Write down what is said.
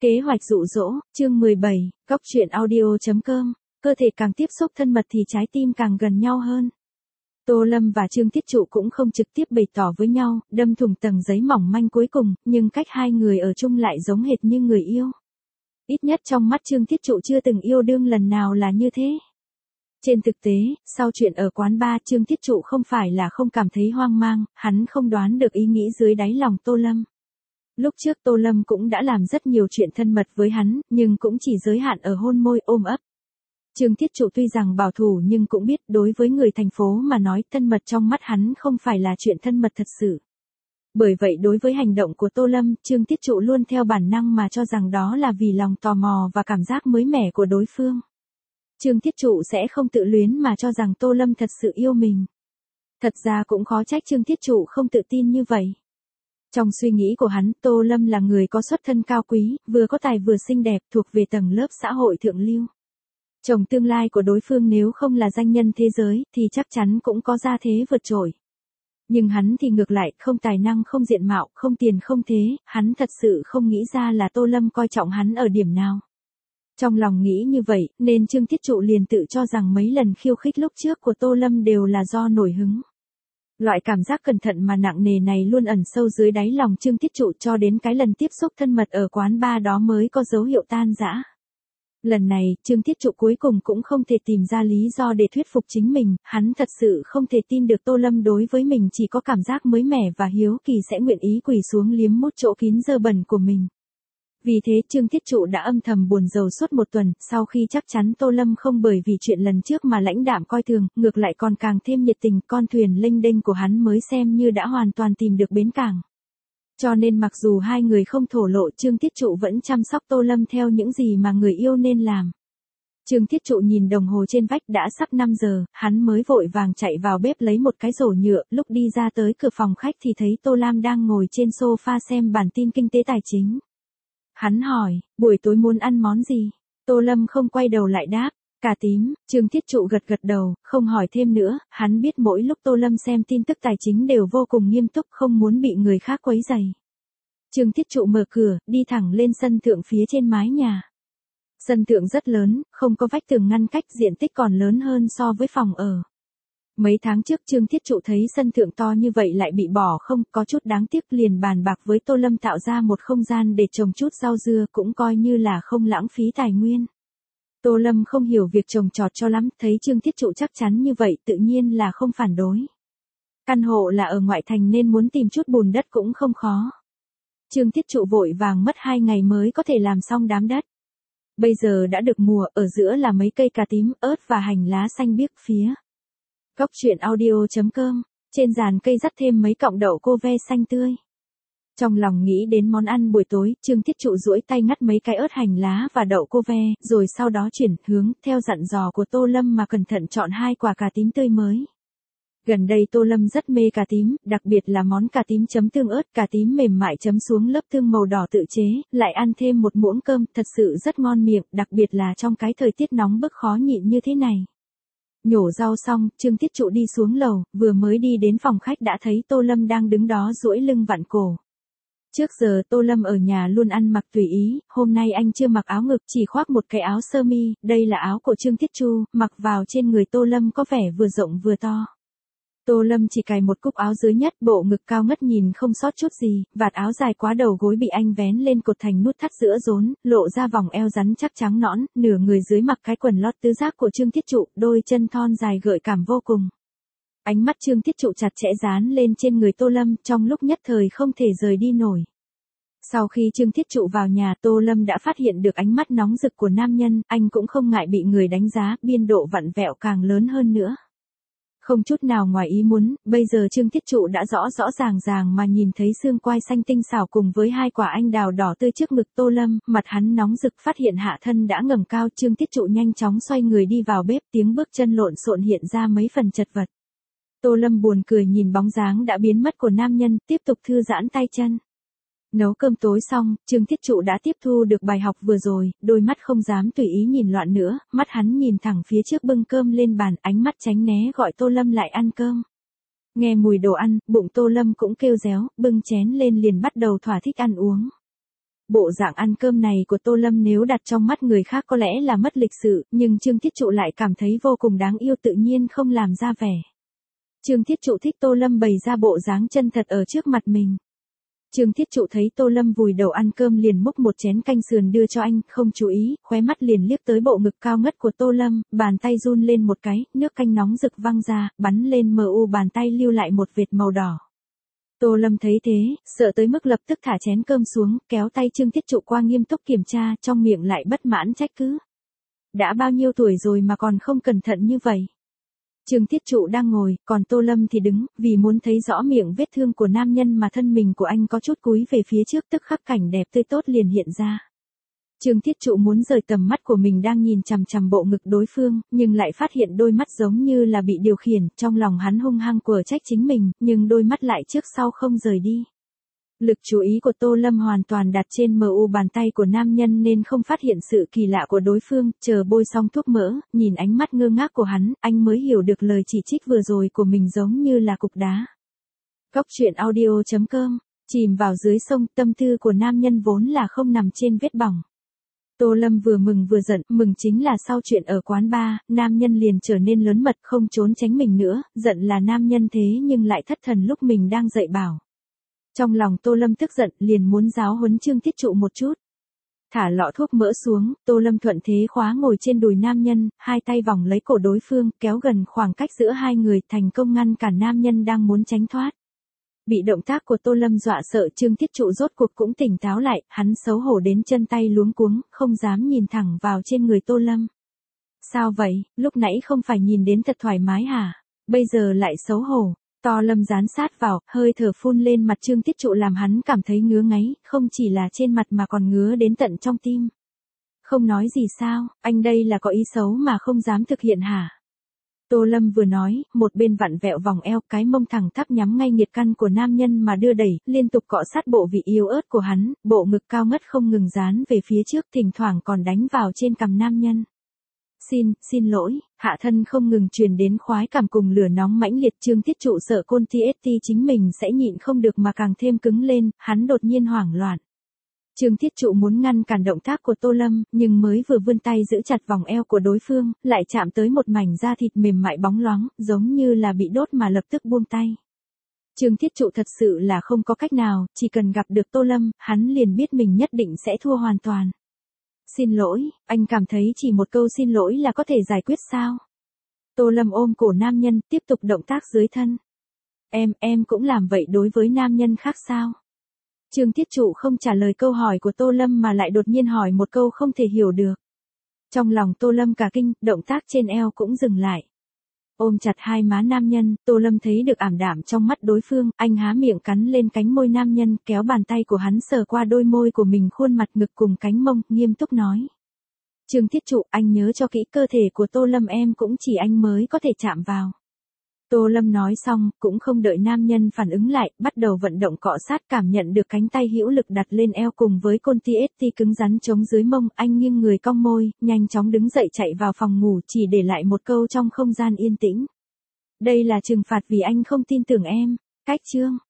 Kế hoạch dụ dỗ, chương 17, Góc truyện audio.com, cơ thể càng tiếp xúc thân mật thì trái tim càng gần nhau hơn. Tô Lâm và Trương Thiết Trụ cũng không trực tiếp bày tỏ với nhau, đâm thủng tầng giấy mỏng manh cuối cùng, nhưng cách hai người ở chung lại giống hệt như người yêu. Ít nhất trong mắt Trương Thiết Trụ chưa từng yêu đương lần nào là như thế. Trên thực tế, sau chuyện ở quán bar, Trương Thiết Trụ không phải là không cảm thấy hoang mang, hắn không đoán được ý nghĩ dưới đáy lòng Tô Lâm. Lúc trước Tô Lâm cũng đã làm rất nhiều chuyện thân mật với hắn, nhưng cũng chỉ giới hạn ở hôn môi ôm ấp. Trương Thiết Trụ tuy rằng bảo thủ nhưng cũng biết đối với người thành phố mà nói thân mật trong mắt hắn không phải là chuyện thân mật thật sự. Bởi vậy đối với hành động của Tô Lâm, Trương Thiết Trụ luôn theo bản năng mà cho rằng đó là vì lòng tò mò và cảm giác mới mẻ của đối phương. Trương Thiết Trụ sẽ không tự luyến mà cho rằng Tô Lâm thật sự yêu mình. Thật ra cũng khó trách Trương Thiết Trụ không tự tin như vậy. Trong suy nghĩ của hắn, Tô Lâm là người có xuất thân cao quý, vừa có tài vừa xinh đẹp, thuộc về tầng lớp xã hội thượng lưu. Chồng tương lai của đối phương nếu không là danh nhân thế giới, thì chắc chắn cũng có gia thế vượt trội. Nhưng hắn thì ngược lại, không tài năng không diện mạo, không tiền không thế, hắn thật sự không nghĩ ra là Tô Lâm coi trọng hắn ở điểm nào. Trong lòng nghĩ như vậy, nên Trương Thiết Trụ liền tự cho rằng mấy lần khiêu khích lúc trước của Tô Lâm đều là do nổi hứng. Loại cảm giác cẩn thận mà nặng nề này luôn ẩn sâu dưới đáy lòng Trương Thiết Trụ cho đến cái lần tiếp xúc thân mật ở quán bar đó mới có dấu hiệu tan rã. Lần này, Trương Thiết Trụ cuối cùng cũng không thể tìm ra lý do để thuyết phục chính mình, hắn thật sự không thể tin được Tô Lâm đối với mình chỉ có cảm giác mới mẻ và hiếu kỳ sẽ nguyện ý quỳ xuống liếm mút chỗ kín dơ bẩn của mình. Vì thế Trương Thiết Trụ đã âm thầm buồn rầu suốt một tuần, sau khi chắc chắn Tô Lâm không bởi vì chuyện lần trước mà lãnh đạm coi thường, ngược lại còn càng thêm nhiệt tình, con thuyền lênh đênh của hắn mới xem như đã hoàn toàn tìm được bến cảng. Cho nên mặc dù hai người không thổ lộ, Trương Thiết Trụ vẫn chăm sóc Tô Lâm theo những gì mà người yêu nên làm. Trương Thiết Trụ nhìn đồng hồ trên vách đã sắp 5 giờ, hắn mới vội vàng chạy vào bếp lấy một cái rổ nhựa, lúc đi ra tới cửa phòng khách thì thấy Tô Lam đang ngồi trên sofa xem bản tin kinh tế tài chính. Hắn hỏi, buổi tối muốn ăn món gì? Tô Lâm không quay đầu lại đáp, cà tím. Trương Thiết Trụ gật gật đầu, không hỏi thêm nữa, hắn biết mỗi lúc Tô Lâm xem tin tức tài chính đều vô cùng nghiêm túc, không muốn bị người khác quấy rầy. Trương Thiết Trụ mở cửa, đi thẳng lên sân thượng phía trên mái nhà. Sân thượng rất lớn, không có vách tường ngăn cách, diện tích còn lớn hơn so với phòng ở. Mấy tháng trước Trương Thiết Trụ thấy sân thượng to như vậy lại bị bỏ không, có chút đáng tiếc, liền bàn bạc với Tô Lâm tạo ra một không gian để trồng chút rau dưa, cũng coi như là không lãng phí tài nguyên. Tô Lâm không hiểu việc trồng trọt cho lắm, thấy Trương Thiết Trụ chắc chắn như vậy tự nhiên là không phản đối. Căn hộ là ở ngoại thành nên muốn tìm chút bùn đất cũng không khó. Trương Thiết Trụ vội vàng mất 2 ngày mới có thể làm xong đám đất. Bây giờ đã được mùa, ở giữa là mấy cây cà tím, ớt và hành lá xanh biếc phía. Góc truyện audio.com, trên giàn cây rắc thêm mấy cọng đậu cô ve xanh tươi. Trong lòng nghĩ đến món ăn buổi tối, Trương Thiết Trụ duỗi tay ngắt mấy cái ớt hành lá và đậu cô ve, rồi sau đó chuyển hướng, theo dặn dò của Tô Lâm mà cẩn thận chọn 2 quả cà tím tươi mới. Gần đây Tô Lâm rất mê cà tím, đặc biệt là món cà tím chấm tương ớt, cà tím mềm mại chấm xuống lớp tương màu đỏ tự chế, lại ăn thêm một muỗng cơm, thật sự rất ngon miệng, đặc biệt là trong cái thời tiết nóng bức khó nhịn như thế này. Nhổ rau xong, Trương Thiết Trụ đi xuống lầu, vừa mới đi đến phòng khách đã thấy Tô Lâm đang đứng đó duỗi lưng vặn cổ. Trước giờ Tô Lâm ở nhà luôn ăn mặc tùy ý, hôm nay anh chưa mặc áo ngực, chỉ khoác một cái áo sơ mi, đây là áo của Trương Thiết Trụ, mặc vào trên người Tô Lâm có vẻ vừa rộng vừa to. Tô Lâm chỉ cài một cúc áo dưới nhất, bộ ngực cao ngất nhìn không sót chút gì, vạt áo dài quá đầu gối bị anh vén lên cột thành nút thắt giữa rốn, lộ ra vòng eo rắn chắc trắng nõn, nửa người dưới mặc cái quần lót tứ giác của Trương Thiết Trụ, đôi chân thon dài gợi cảm vô cùng. Ánh mắt Trương Thiết Trụ chặt chẽ dán lên trên người Tô Lâm, trong lúc nhất thời không thể rời đi nổi. Sau khi Trương Thiết Trụ vào nhà, Tô Lâm đã phát hiện được ánh mắt nóng rực của nam nhân, anh cũng không ngại bị người đánh giá, biên độ vặn vẹo càng lớn hơn nữa. Không chút nào ngoài ý muốn, bây giờ Trương Thiết Trụ đã rõ ràng mà nhìn thấy xương quai xanh tinh xảo cùng với 2 quả anh đào đỏ tươi trước ngực Tô Lâm, mặt hắn nóng rực, phát hiện hạ thân đã ngẩng cao, Trương Thiết Trụ nhanh chóng xoay người đi vào bếp, tiếng bước chân lộn xộn hiện ra mấy phần chật vật. Tô Lâm buồn cười nhìn bóng dáng đã biến mất của nam nhân, tiếp tục thư giãn tay chân. Nấu cơm tối xong, Trương Thiết Trụ đã tiếp thu được bài học vừa rồi, đôi mắt không dám tùy ý nhìn loạn nữa, mắt hắn nhìn thẳng phía trước bưng cơm lên bàn, ánh mắt tránh né gọi Tô Lâm lại ăn cơm. Nghe mùi đồ ăn, bụng Tô Lâm cũng kêu réo, bưng chén lên liền bắt đầu thỏa thích ăn uống. Bộ dạng ăn cơm này của Tô Lâm nếu đặt trong mắt người khác có lẽ là mất lịch sự, nhưng Trương Thiết Trụ lại cảm thấy vô cùng đáng yêu, tự nhiên không làm ra vẻ. Trương Thiết Trụ thích Tô Lâm bày ra bộ dáng chân thật ở trước mặt mình. Trương Thiết Trụ thấy Tô Lâm vùi đầu ăn cơm liền múc một chén canh sườn đưa cho anh, không chú ý, khóe mắt liền liếc tới bộ ngực cao ngất của Tô Lâm, bàn tay run lên một cái, nước canh nóng rực văng ra, bắn lên bàn tay lưu lại một vệt màu đỏ. Tô Lâm thấy thế, sợ tới mức lập tức thả chén cơm xuống, kéo tay Trương Thiết Trụ qua nghiêm túc kiểm tra, trong miệng lại bất mãn trách cứ. Đã bao nhiêu tuổi rồi mà còn không cẩn thận như vậy? Trương Thiết Trụ đang ngồi, còn Tô Lâm thì đứng, vì muốn thấy rõ miệng vết thương của nam nhân mà thân mình của anh có chút cúi về phía trước, tức khắc cảnh đẹp tươi tốt liền hiện ra. Trương Thiết Trụ muốn rời tầm mắt của mình đang nhìn chằm chằm bộ ngực đối phương, nhưng lại phát hiện đôi mắt giống như là bị điều khiển, trong lòng hắn hung hăng quở trách chính mình, nhưng đôi mắt lại trước sau không rời đi. Lực chú ý của Tô Lâm hoàn toàn đặt trên bàn tay của nam nhân nên không phát hiện sự kỳ lạ của đối phương, chờ bôi xong thuốc mỡ, nhìn ánh mắt ngơ ngác của hắn, anh mới hiểu được lời chỉ trích vừa rồi của mình giống như là cục đá. Cóc truyện audio.com, chìm vào dưới sông, tâm tư của nam nhân vốn là không nằm trên vết bỏng. Tô Lâm vừa mừng vừa giận, mừng chính là sau chuyện ở quán bar, nam nhân liền trở nên lớn mật không trốn tránh mình nữa, giận là nam nhân thế nhưng lại thất thần lúc mình đang dạy bảo. Trong lòng Tô Lâm tức giận, liền muốn giáo huấn Trương Thiết Trụ một chút. Thả lọ thuốc mỡ xuống, Tô Lâm thuận thế khóa ngồi trên đùi nam nhân, hai tay vòng lấy cổ đối phương, kéo gần khoảng cách giữa hai người, thành công ngăn cản nam nhân đang muốn tránh thoát. Bị động tác của Tô Lâm dọa sợ, Trương Thiết Trụ rốt cuộc cũng tỉnh táo lại, hắn xấu hổ đến chân tay luống cuống, không dám nhìn thẳng vào trên người Tô Lâm. Sao vậy, lúc nãy không phải nhìn đến thật thoải mái hả? Bây giờ lại xấu hổ. Tô Lâm dán sát vào, hơi thở phun lên mặt Trương Thiết Trụ làm hắn cảm thấy ngứa ngáy, không chỉ là trên mặt mà còn ngứa đến tận trong tim. Không nói gì sao, anh đây là có ý xấu mà không dám thực hiện hả? Tô Lâm vừa nói, một bên vặn vẹo vòng eo, cái mông thẳng thắp nhắm ngay nghiệt căn của nam nhân mà đưa đẩy, liên tục cọ sát bộ vị yếu ớt của hắn, bộ ngực cao ngất không ngừng dán về phía trước, thỉnh thoảng còn đánh vào trên cằm nam nhân. Xin lỗi, hạ thân không ngừng truyền đến khoái cảm cùng lửa nóng mãnh liệt. Trương Thiết Trụ sợ côn TST chính mình sẽ nhịn không được mà càng thêm cứng lên, hắn đột nhiên hoảng loạn. Trương Thiết Trụ muốn ngăn cản động tác của Tô Lâm, nhưng mới vừa vươn tay giữ chặt vòng eo của đối phương, lại chạm tới một mảnh da thịt mềm mại bóng loáng, giống như là bị đốt mà lập tức buông tay. Trương Thiết Trụ thật sự là không có cách nào, chỉ cần gặp được Tô Lâm, hắn liền biết mình nhất định sẽ thua hoàn toàn. Xin lỗi, anh cảm thấy chỉ một câu xin lỗi là có thể giải quyết sao? Tô Lâm ôm cổ nam nhân, tiếp tục động tác dưới thân. Em cũng làm vậy đối với nam nhân khác sao? Trương Thiết Trụ không trả lời câu hỏi của Tô Lâm mà lại đột nhiên hỏi một câu không thể hiểu được. Trong lòng Tô Lâm cả kinh, động tác trên eo cũng dừng lại. Ôm chặt hai má nam nhân, Tô Lâm thấy được ảm đạm trong mắt đối phương, anh há miệng cắn lên cánh môi nam nhân, kéo bàn tay của hắn sờ qua đôi môi của mình, khuôn mặt ngực cùng cánh mông, nghiêm túc nói. Trương Thiết Trụ, anh nhớ cho kỹ, cơ thể của Tô Lâm em cũng chỉ anh mới có thể chạm vào. Tô Lâm nói xong, cũng không đợi nam nhân phản ứng lại, bắt đầu vận động cọ sát, cảm nhận được cánh tay hữu lực đặt lên eo cùng với côn TST cứng rắn chống dưới mông, anh nghiêng người cong môi, nhanh chóng đứng dậy chạy vào phòng ngủ, chỉ để lại một câu trong không gian yên tĩnh. Đây là trừng phạt vì anh không tin tưởng em. Cách chương